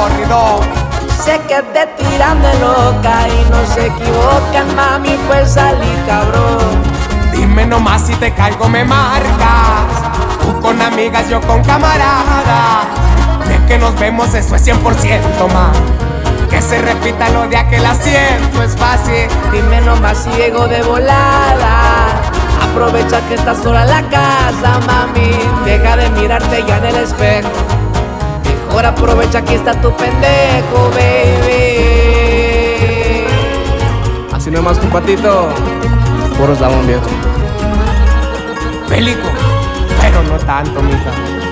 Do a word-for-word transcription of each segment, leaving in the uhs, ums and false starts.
corrido. Sé que te tiran de loca y no se equivocan, mami, pues salí cabrón. Dime nomás si te caigo me marcas. Tú con amigas, yo con camarada. De que nos vemos eso es cien por ciento, ma. Que se repita lo de aquel asiento es fácil. Dime nomás si llego de volada. Aprovecha que estás sola en la casa, mami. Deja de mirarte ya en el espejo. Mejor aprovecha que está tu pendejo, baby. Así nomás, compatito. Puro eslabón viejo. Bélico, pero no tanto, mija.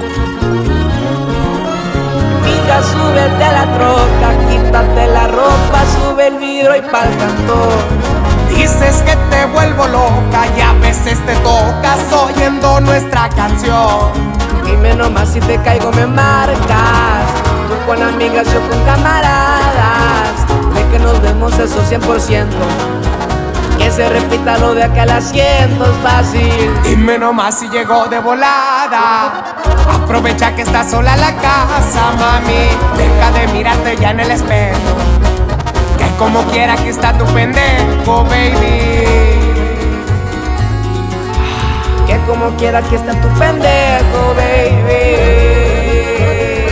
Mija, súbete a la troca, quítate la ropa, sube el vidrio y pa'l cantón. Dices que te vuelvo loca y a veces te tocas oyendo nuestra canción. Dime nomás si te caigo me marcas. Tú con amigas, yo con camaradas. De que nos vemos eso cien por ciento. Que se repita lo de aquel asiento es fácil. Dime nomás si llegó de volada. Aprovecha que estás sola en la casa, mami. Deja de mirarte ya en el espejo. Que como quiera que está tu pendejo, baby. Que como quiera que está tu pendejo, baby.